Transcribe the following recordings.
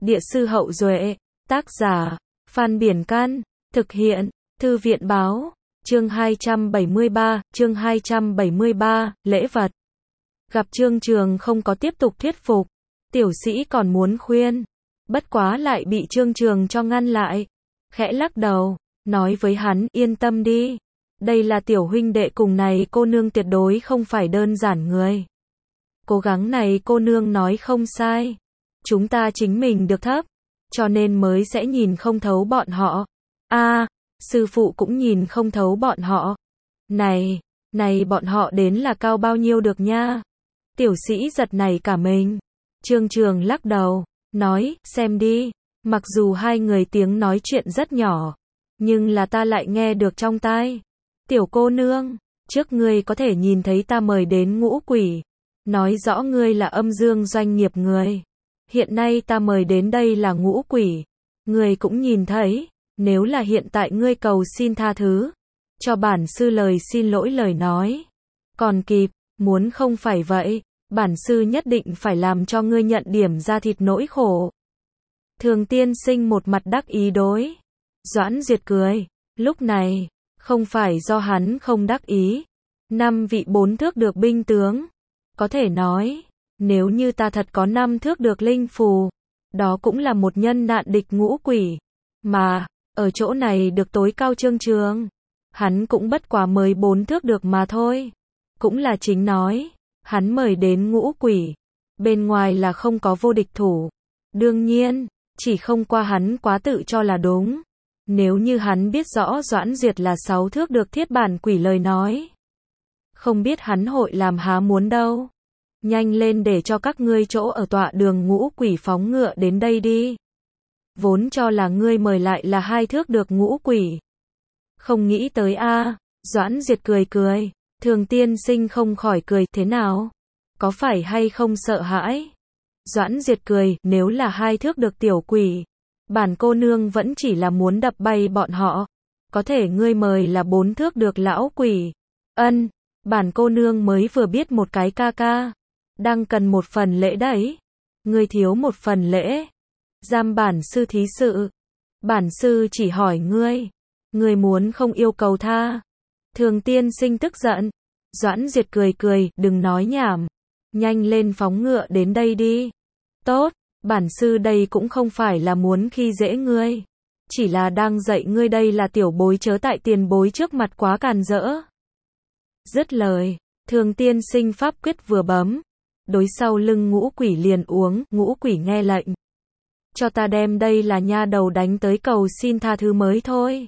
Địa sư Hậu Duệ, tác giả, Phan Biển Can, thực hiện, Thư viện Báo, chương 273, lễ vật. Gặp Trương Trường không có tiếp tục thuyết phục, tiểu sĩ còn muốn khuyên, bất quá lại bị Trương Trường cho ngăn lại, khẽ lắc đầu, nói với hắn, yên tâm đi, đây là tiểu huynh đệ cùng này cô nương tuyệt đối không phải đơn giản người. Cố gắng này cô nương nói không sai, chúng ta chính mình được thấp, cho nên mới sẽ nhìn không thấu bọn họ. Sư phụ cũng nhìn không thấu bọn họ. Này bọn họ đến là cao bao nhiêu được nha. Tiểu sĩ giật nảy cả mình. Trương Trường lắc đầu, nói, xem đi, mặc dù hai người tiếng nói chuyện rất nhỏ, nhưng là ta lại nghe được trong tai. Tiểu cô nương, trước ngươi có thể nhìn thấy ta mời đến ngũ quỷ, nói rõ ngươi là âm dương doanh nghiệp người. Hiện nay ta mời đến đây là ngũ quỷ, ngươi cũng nhìn thấy, nếu là hiện tại ngươi cầu xin tha thứ, cho bản sư lời xin lỗi lời nói, còn kịp, muốn không phải vậy, bản sư nhất định phải làm cho ngươi nhận điểm ra thịt nỗi khổ. Thường tiên sinh một mặt đắc ý đối. Doãn Duyệt cười, lúc này, không phải do hắn không đắc ý. 5 vị 4 thước được binh tướng, có thể nói, nếu như ta thật có 5 thước được linh phù, đó cũng là một nhân nạn địch ngũ quỷ, mà, ở chỗ này được tối cao Trương Trường, hắn cũng bất quá mới 4 thước được mà thôi, cũng là chính nói, hắn mời đến ngũ quỷ, bên ngoài là không có vô địch thủ, đương nhiên, chỉ không qua hắn quá tự cho là đúng, nếu như hắn biết rõ Doãn Duyệt là 6 thước được thiết bản quỷ lời nói, không biết hắn hội làm há muốn đâu. Nhanh lên để cho các ngươi chỗ ở tọa đường ngũ quỷ phóng ngựa đến đây đi. Vốn cho là ngươi mời lại là 2 thước được ngũ quỷ. Không nghĩ tới Doãn Duyệt cười cười, Thường tiên sinh không khỏi cười, thế nào? Có phải hay không sợ hãi? Doãn Duyệt cười, nếu là 2 thước được tiểu quỷ, bản cô nương vẫn chỉ là muốn đập bay bọn họ. Có thể ngươi mời là 4 thước được lão quỷ. Bản cô nương mới vừa biết một cái ca ca, đang cần một phần lễ đấy. Ngươi thiếu một phần lễ. Giam bản sư thí sự. Bản sư chỉ hỏi ngươi muốn không yêu cầu tha. Thường tiên sinh tức giận. Doãn Duyệt cười, đừng nói nhảm. Nhanh lên phóng ngựa đến đây đi. Tốt, bản sư đây cũng không phải là muốn khi dễ ngươi. Chỉ là đang dạy ngươi đây là tiểu bối chớ tại tiền bối trước mặt quá càn rỡ. Dứt lời, Thường tiên sinh pháp quyết vừa bấm, đối sau lưng ngũ quỷ liền uống, ngũ quỷ nghe lệnh. Cho ta đem đây là nha đầu đánh tới cầu xin tha thứ mới thôi.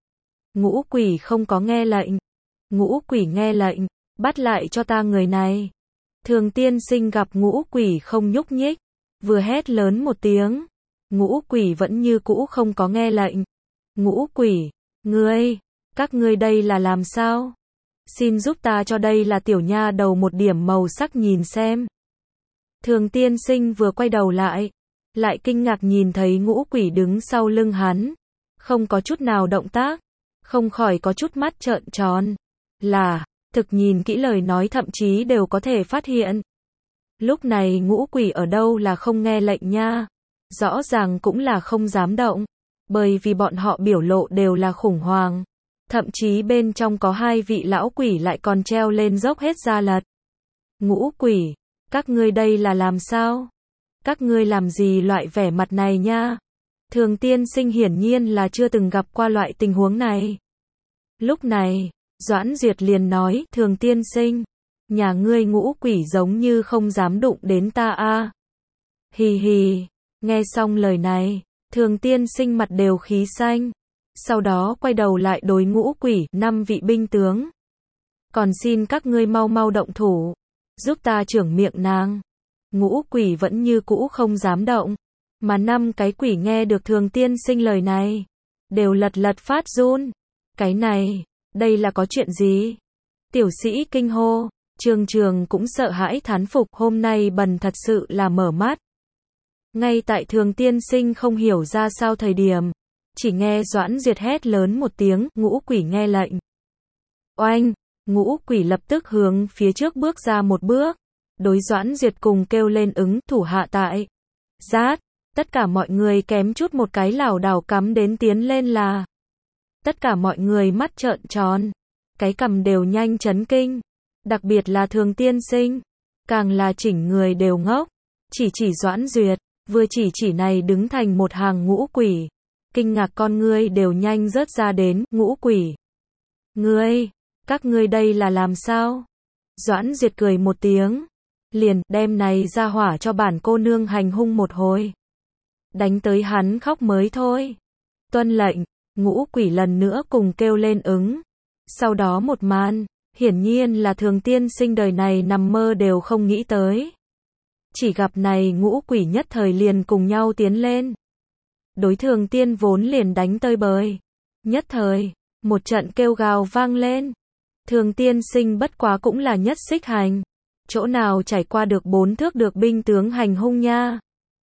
Ngũ quỷ không có nghe lệnh. Ngũ quỷ nghe lệnh, bắt lại cho ta người này. Thường tiên sinh gặp ngũ quỷ không nhúc nhích, vừa hét lớn một tiếng. Ngũ quỷ vẫn như cũ không có nghe lệnh. Ngũ quỷ, các ngươi đây là làm sao? Xin giúp ta cho đây là tiểu nha đầu một điểm màu sắc nhìn xem. Thường tiên sinh vừa quay đầu lại kinh ngạc nhìn thấy ngũ quỷ đứng sau lưng hắn, không có chút nào động tác, không khỏi có chút mắt trợn tròn. Thực nhìn kỹ lời nói thậm chí đều có thể phát hiện. Lúc này ngũ quỷ ở đâu là không nghe lệnh nha, rõ ràng cũng là không dám động, bởi vì bọn họ biểu lộ đều là khủng hoảng. Thậm chí bên trong có 2 vị lão quỷ lại còn treo lên dốc hết da lật. Ngũ quỷ, các ngươi đây là làm sao? Các ngươi làm gì loại vẻ mặt này nha? Thường tiên sinh hiển nhiên là chưa từng gặp qua loại tình huống này. Lúc này, Doãn Duyệt liền nói, Thường tiên sinh, nhà ngươi ngũ quỷ giống như không dám đụng đến ta Hì hì, nghe xong lời này, Thường tiên sinh mặt đều khí xanh. Sau đó quay đầu lại đối ngũ quỷ, 5 vị binh tướng. Còn xin các ngươi mau động thủ, giúp ta trưởng miệng nàng. Ngũ quỷ vẫn như cũ không dám động, mà 5 cái quỷ nghe được Thường tiên sinh lời này, đều lật phát run. Cái này, đây là có chuyện gì? Tiểu sĩ kinh hô, Trương Trường cũng sợ hãi thán phục, hôm nay bần thật sự là mở mắt. Ngay tại Thường tiên sinh không hiểu ra sao thời điểm, chỉ nghe Doãn Duyệt hét lớn một tiếng, ngũ quỷ nghe lệnh. Oanh, ngũ quỷ lập tức hướng phía trước bước ra một bước, đối Doãn Duyệt cùng kêu lên ứng, thủ hạ tại. Rát, Tất cả mọi người kém chút một cái lảo đảo cắm đến tiến lên là. Tất cả mọi người mắt trợn tròn. Cái cằm đều nhanh chấn kinh. Đặc biệt là Thường tiên sinh. Càng là chỉnh người đều ngốc. Chỉ Doãn Duyệt. Vừa chỉ này đứng thành một hàng ngũ quỷ. Kinh ngạc con ngươi đều nhanh rớt ra đến, ngũ quỷ. Ngươi, các ngươi đây là làm sao? Doãn Duyệt cười một tiếng. Liền, đem này ra hỏa cho bản cô nương hành hung một hồi. Đánh tới hắn khóc mới thôi. Tuân lệnh, ngũ quỷ lần nữa cùng kêu lên ứng. Sau đó một màn, hiển nhiên là Thường tiên sinh đời này nằm mơ đều không nghĩ tới. Chỉ gặp này ngũ quỷ nhất thời liền cùng nhau tiến lên. Đối Thường tiên vốn liền đánh tơi bời. Nhất thời, một trận kêu gào vang lên. Thường tiên sinh bất quá cũng là nhất xích hành. Chỗ nào trải qua được 4 thước được binh tướng hành hung nha.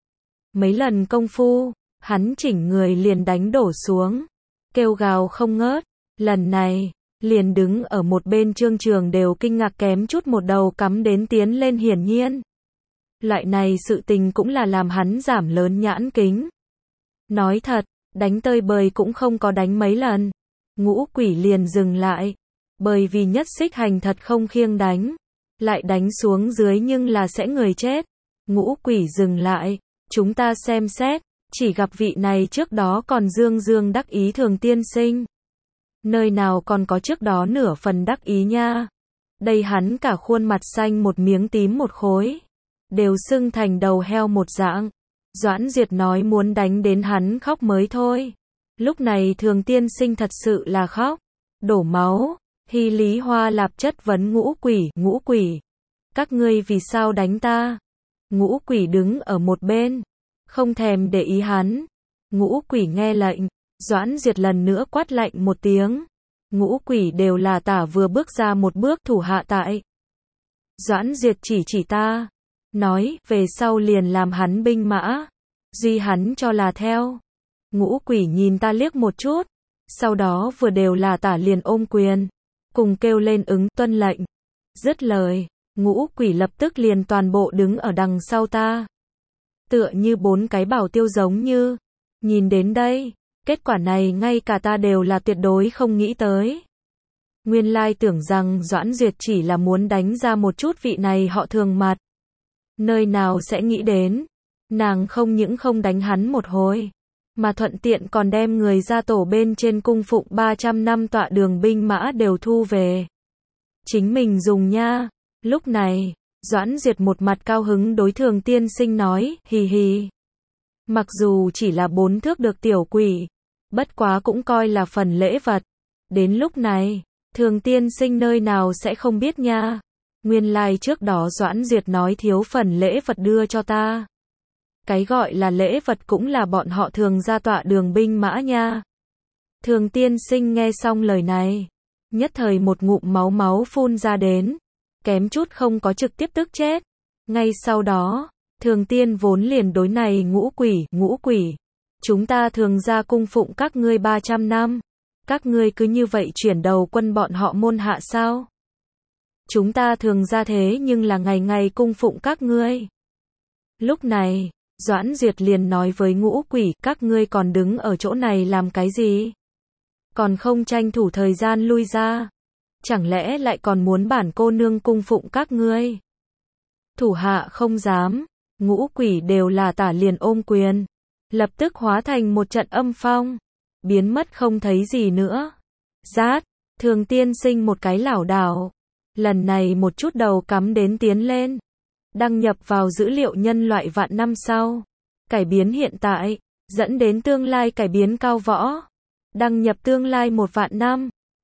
Mấy lần công phu, hắn chỉnh người liền đánh đổ xuống. Kêu gào không ngớt. Lần này, liền đứng ở một bên Trương Trường đều kinh ngạc kém chút một đầu cắm đến tiến lên hiển nhiên. Loại này sự tình cũng là làm hắn giảm lớn nhãn kính. Nói thật, đánh tơi bời cũng không có đánh mấy lần. Ngũ quỷ liền dừng lại. Bởi vì nhất xích hành thật không khiêng đánh. Lại đánh xuống dưới nhưng là sẽ người chết. Ngũ quỷ dừng lại. Chúng ta xem xét. Chỉ gặp vị này trước đó còn dương đắc ý Thường tiên sinh. Nơi nào còn có trước đó nửa phần đắc ý nha. Đây hắn cả khuôn mặt xanh một miếng tím một khối. Đều sưng thành đầu heo một dạng. Doãn Duyệt nói muốn đánh đến hắn khóc mới thôi. Lúc này Thường tiên sinh thật sự là khóc. Đổ máu. Hy Lý Hoa Lạp chất vấn ngũ quỷ. Các ngươi vì sao đánh ta? Ngũ quỷ đứng ở một bên. Không thèm để ý hắn. Ngũ quỷ nghe lệnh. Doãn Duyệt lần nữa quát lạnh một tiếng. Ngũ quỷ đều là tả vừa bước ra một bước thủ hạ tại. Doãn Duyệt chỉ ta. Nói, về sau liền làm hắn binh mã. Duy hắn cho là theo. Ngũ quỷ nhìn ta liếc một chút. Sau đó vừa đều là tả liền ôm quyền. Cùng kêu lên ứng tuân lệnh. Dứt lời, ngũ quỷ lập tức liền toàn bộ đứng ở đằng sau ta. Tựa như 4 cái bảo tiêu giống như. Nhìn đến đây, kết quả này ngay cả ta đều là tuyệt đối không nghĩ tới. Nguyên lai tưởng rằng Doãn Duyệt chỉ là muốn đánh ra một chút vị này họ Thường mặt. Nơi nào sẽ nghĩ đến. Nàng không những không đánh hắn một hồi. Mà thuận tiện còn đem người ra tổ bên trên cung phụng 300 năm tọa đường binh mã đều thu về. Chính mình dùng nha. Lúc này, Doãn Duyệt một mặt cao hứng đối Thường tiên sinh nói, hì hì. Mặc dù chỉ là 4 thước được tiểu quỷ, bất quá cũng coi là phần lễ vật. Đến lúc này, Thường tiên sinh nơi nào sẽ không biết nha. Nguyên lai trước đó Doãn Duyệt nói thiếu phần lễ vật đưa cho ta. Cái gọi là lễ vật cũng là bọn họ Thường ra tọa đường binh mã nha. Thường tiên sinh nghe xong lời này, nhất thời một ngụm máu phun ra đến, kém chút không có trực tiếp tức chết. Ngay sau đó, Thường tiên vốn liền đối này ngũ quỷ. Chúng ta Thường ra cung phụng các ngươi 300 năm. Các ngươi cứ như vậy chuyển đầu quân bọn họ môn hạ sao? Chúng ta Thường ra thế nhưng là ngày ngày cung phụng các ngươi. Lúc này, Doãn Duyệt liền nói với ngũ quỷ, các ngươi còn đứng ở chỗ này làm cái gì? Còn không tranh thủ thời gian lui ra. Chẳng lẽ lại còn muốn bản cô nương cung phụng các ngươi? Thủ hạ không dám. Ngũ quỷ đều là tả liền ôm quyền. Lập tức hóa thành một trận âm phong. Biến mất không thấy gì nữa. Rát, Thường tiên sinh một cái lảo đảo. Lần này một chút đầu cắm đến tiến lên. Đăng nhập vào dữ liệu nhân loại vạn năm sau. Cải biến hiện tại, dẫn đến tương lai cải biến cao võ. Đăng nhập tương lai 1 vạn năm.